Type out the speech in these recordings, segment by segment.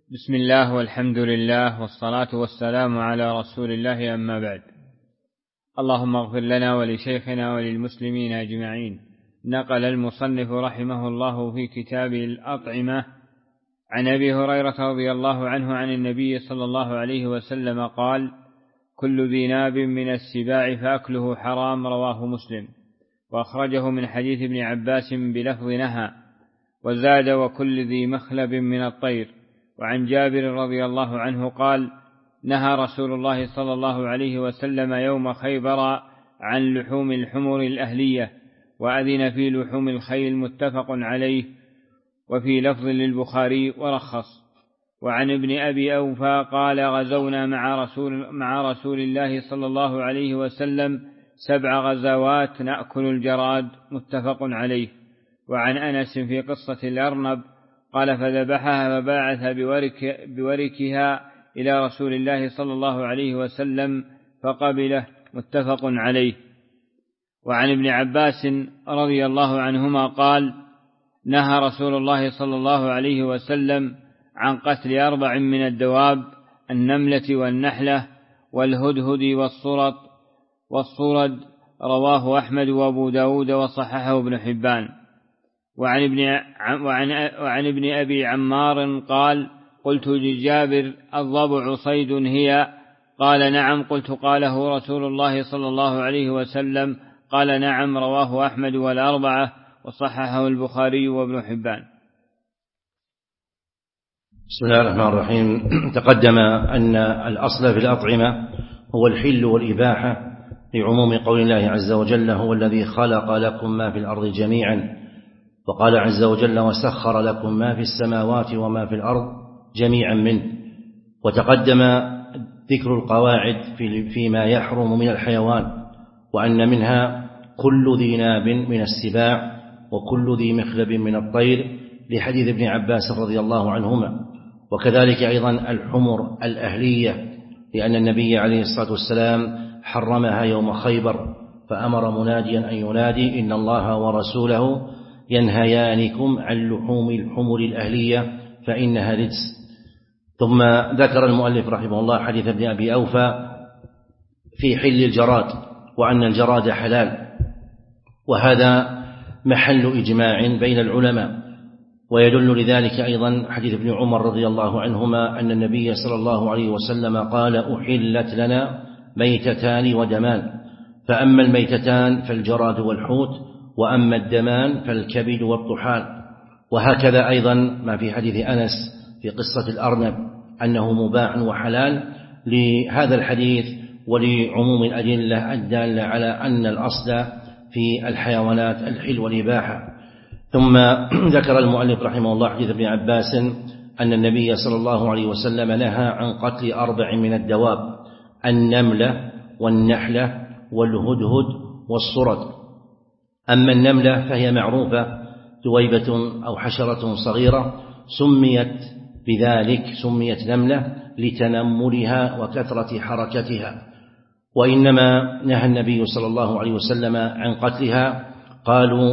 بسم الله والحمد لله والصلاة والسلام على رسول الله، أما بعد. اللهم اغفر لنا ولشيخنا وللمسلمين أجمعين. نقل المصنف رحمه الله في كتابه الأطعمة عن أبي هريرة رضي الله عنه عن النبي صلى الله عليه وسلم قال: كل ذي ناب من السباع فأكله حرام، رواه مسلم، وأخرجه من حديث ابن عباس بلفظ نهى، وزاد: وكل ذي مخلب من الطير. وعن جابر رضي الله عنه قال: نهى رسول الله صلى الله عليه وسلم يوم خيبر عن لحوم الحمر الأهلية، وأذن في لحوم الخيل، متفق عليه، وفي لفظ للبخاري ورخص. وعن ابن أبي أوفى قال: غزونا مع رسول الله صلى الله عليه وسلم 7 غزوات نأكل الجراد، متفق عليه. وعن أنس في قصة الأرنب قال: فذبحها فباعث بوركها إلى رسول الله صلى الله عليه وسلم فقبله، متفق عليه. وعن ابن عباس رضي الله عنهما قال: نهى رسول الله صلى الله عليه وسلم عن قتل 4 من الدواب: النملة والنحلة والهدهد والصرد، رواه أحمد وأبو داود وصححه ابن حبان. وعن ابن أبي عمار قال: قلت لجابر: الضبع صيد هي؟ قال: نعم. قلت: قاله رسول الله صلى الله عليه وسلم؟ قال: نعم. رواه أحمد والأربعة وصححه البخاري وابن حبان. بسم الله الرحمن الرحيم. تقدم أن الأصل في الأطعمة هو الحل والإباحة، لعموم قول الله عز وجل: هو الذي خلق لكم ما في الأرض جميعا. وقال عز وجل: وسخر لكم ما في السماوات وما في الأرض جميعا منه. وتقدم ذكر القواعد فيما يحرم من الحيوان، وأن منها كل ذي ناب من السباع وكل ذي مخلب من الطير، لحديث ابن عباس رضي الله عنهما. وكذلك أيضا الحمر الأهلية، لأن النبي عليه الصلاة والسلام حرمها يوم خيبر، فأمر مناديا أن ينادي: إن الله ورسوله ينهيانكم عن لحوم الحمر الأهلية فإنها رجس. ثم ذكر المؤلف رحمه الله حديث ابن أبي أوفى في حل الجراد، وأن الجراد حلال، وهذا محل إجماع بين العلماء. ويدل لذلك أيضا حديث ابن عمر رضي الله عنهما أن النبي صلى الله عليه وسلم قال: أحلت لنا ميتتان ودمان، فأما الميتتان فالجراد والحوت، وأما الدمان فالكبد والطحال. وهكذا أيضا ما في حديث أنس في قصة الأرنب أنه مباح وحلال، لهذا الحديث ولعموم الأدلة الدالة على أن الأصل في الحيوانات الحل والإباحة. ثم ذكر المؤلف رحمه الله حديث ابن عباس أن النبي صلى الله عليه وسلم نهى عن قتل 4 من الدواب: النملة والنحلة والهدهد والصرد. أما النملة فهي معروفة، دويبة أو حشرة صغيرة، سميت بذلك، سميت نملة لتنملها وكثرة حركتها. وإنما نهى النبي صلى الله عليه وسلم عن قتلها، قالوا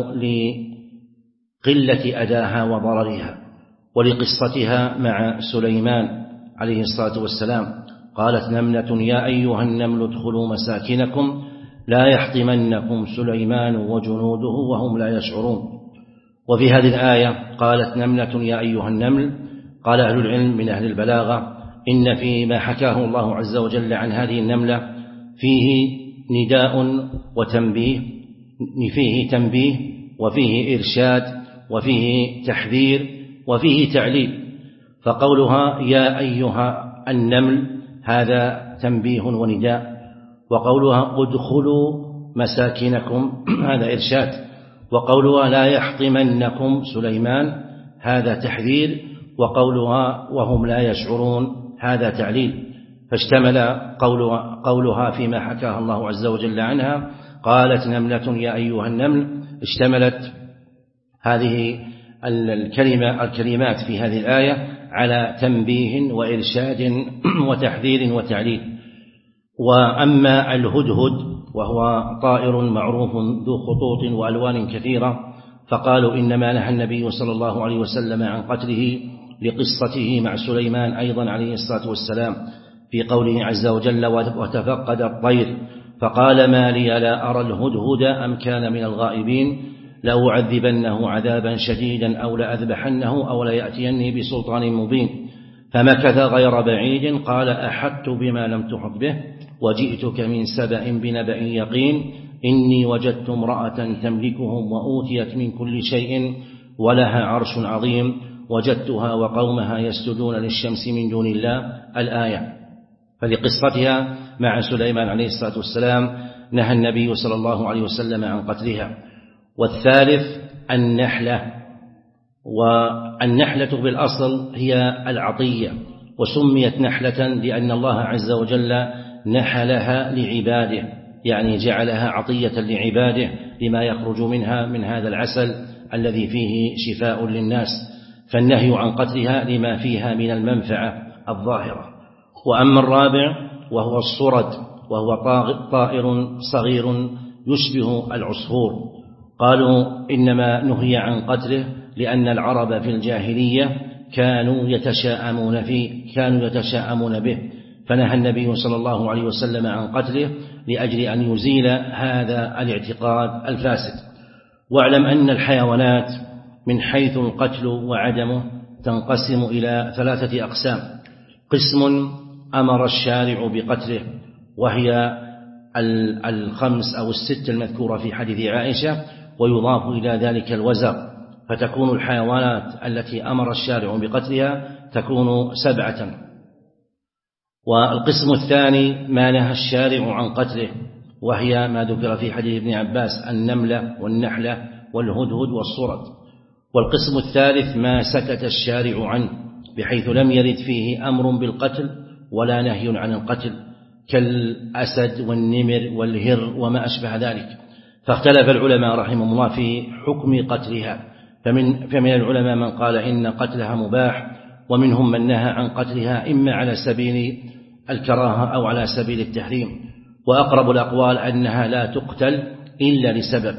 لقلة أذاها وضررها، ولقصتها مع سليمان عليه الصلاة والسلام. قالت نملة: يا أيها النمل ادخلوا مساكنكم لا يحطمنكم سليمان وجنوده وهم لا يشعرون. وفي هذه الآية قالت نملة: يا أيها النمل. قال أهل العلم من أهل البلاغة: إن فيما حكاه الله عز وجل عن هذه النملة فيه نداء وتنبيه، فيه تنبيه وفيه إرشاد وفيه تحذير وفيه تعليل. فقولها يا أيها النمل هذا تنبيه ونداء، وقولها ادخلوا مساكنكم هذا إرشاد، وقولها لا يحطمنكم سليمان هذا تحذير، وقولها وهم لا يشعرون هذا تعليل. فاشتمل قولها فيما حكاها الله عز وجل عنها، قالت نملة يا أيها النمل، اشتملت هذه الكلمات في هذه الآية على تنبيه وإرشاد وتحذير وتعليل. وأما الهدهد وهو طائر معروف ذو خطوط وألوان كثيرة، فقالوا إنما نهى النبي صلى الله عليه وسلم عن قتله لقصته مع سليمان أيضا عليه الصلاة والسلام في قوله عز وجل وتفقد الطير فقال ما لي لا أرى الهدهد أم كان من الغائبين لأعذبنه عذابا شديدا أو لأذبحنه أو ليأتيني بسلطان مبين فمكث غير بعيد قال أحطت بما لم تحط به وجئتك من سبأ بنبأ يقين إني وجدت امرأة تملكهم وأوتيت من كل شيء ولها عرش عظيم وجدتها وقومها يسجدون للشمس من دون الله الآية. فلقصتها مع سليمان عليه الصلاة والسلام نهى النبي صلى الله عليه وسلم عن قتلها. والثالث النحلة، والنحلة بالأصل هي العطية، وسميت نحلة لأن الله عز وجل نحلها لعباده، يعني جعلها عطية لعباده لما يخرج منها من هذا العسل الذي فيه شفاء للناس، فالنهي عن قتلها لما فيها من المنفعة الظاهرة. وأما الرابع وهو الصرد، وهو طائر صغير يشبه العصفور، قالوا إنما نهي عن قتله لأن العرب في الجاهلية كانوا يتشاءمون به، فنهى النبي صلى الله عليه وسلم عن قتله لأجل أن يزيل هذا الاعتقاد الفاسد. واعلم أن الحيوانات من حيث القتل وعدمه تنقسم إلى 3 أقسام: قسم أمر الشارع بقتله وهي 5 أو 6 المذكورة في حديث عائشة، ويضاف إلى ذلك الوزر، فتكون الحيوانات التي أمر الشارع بقتلها تكون 7. والقسم الثاني ما نهى الشارع عن قتله، وهي ما ذكر في حديث ابن عباس: النملة والنحلة والهدهد والصرد. والقسم الثالث ما سكت الشارع عنه بحيث لم يرد فيه أمر بالقتل ولا نهي عن القتل، كالأسد والنمر والهر وما أشبه ذلك. فاختلف العلماء رحمهم الله في حكم قتلها، فمن العلماء من قال إن قتلها مباح، ومنهم من نهى عن قتلها إما على سبيل الكراهة أو على سبيل التحريم. وأقرب الأقوال أنها لا تقتل إلا لسبب،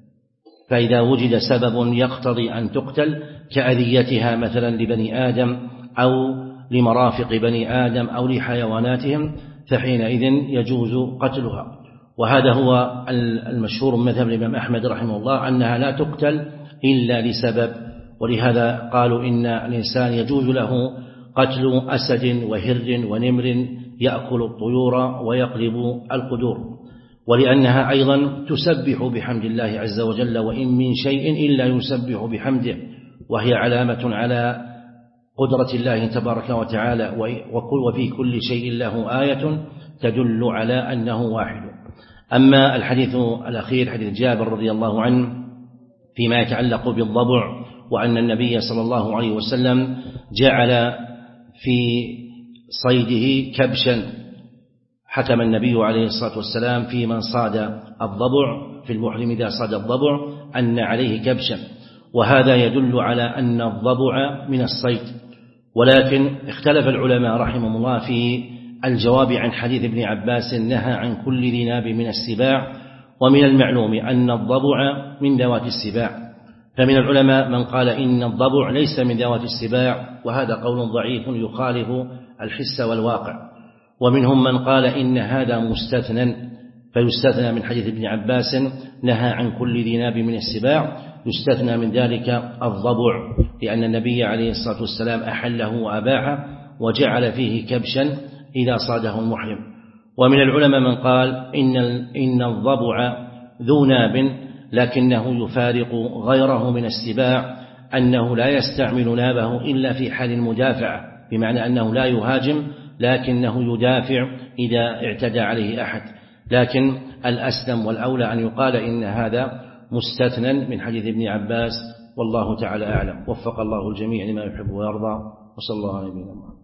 فإذا وجد سبب يقتضي أن تقتل كأذيتها مثلا لبني آدم أو لمرافق بني آدم أو لحيواناتهم فحينئذ يجوز قتلها. وهذا هو المشهور من مذهب الإمام أحمد رحمه الله أنها لا تقتل إلا لسبب، ولهذا قالوا إن الإنسان يجوز له قتل أسد وهر ونمر يأكل الطيور ويقلب القدور، ولأنها أيضا تسبح بحمد الله عز وجل، وإن من شيء إلا يسبح بحمده، وهي علامة على قدرة الله تبارك وتعالى، وفي كل شيء له آية تدل على أنه واحد. أما الحديث الأخير حديث جابر رضي الله عنه فيما يتعلق بالضبع، وأن النبي صلى الله عليه وسلم جعل في صيده كبشا، حكم النبي عليه الصلاة والسلام في من صاد الضبع في المحرم إذا صاد الضبع أن عليه كبشا، وهذا يدل على أن الضبع من الصيد. ولكن اختلف العلماء رحمهم الله في الجواب عن حديث ابن عباس نهى عن كل ذي ناب من السباع، ومن المعلوم أن الضبع من ذوات السباع، فمن العلماء من قال إن الضبع ليس من ذوات السباع، وهذا قول ضعيف يخالف الحس والواقع. ومنهم من قال إن هذا مستثنى، فيستثنى من حديث ابن عباس نهى عن كل ذي ناب من السباع، يستثنى من ذلك الضبع، لأن النبي عليه الصلاة والسلام أحله وأباحه وجعل فيه كبشا إذا صاده المحرم. ومن العلماء من قال إن الضبع ذو ناب، لكنه يفارق غيره من السباع، أنه لا يستعمل نابه إلا في حال المدافعة، بمعنى أنه لا يهاجم لكنه يدافع إذا اعتدى عليه أحد. لكن الأسلم والأولى أن يقال إن هذا مستثنى من حديث ابن عباس، والله تعالى أعلم. وفق الله الجميع لما يحب ويرضى، وصلى الله عليه وسلم.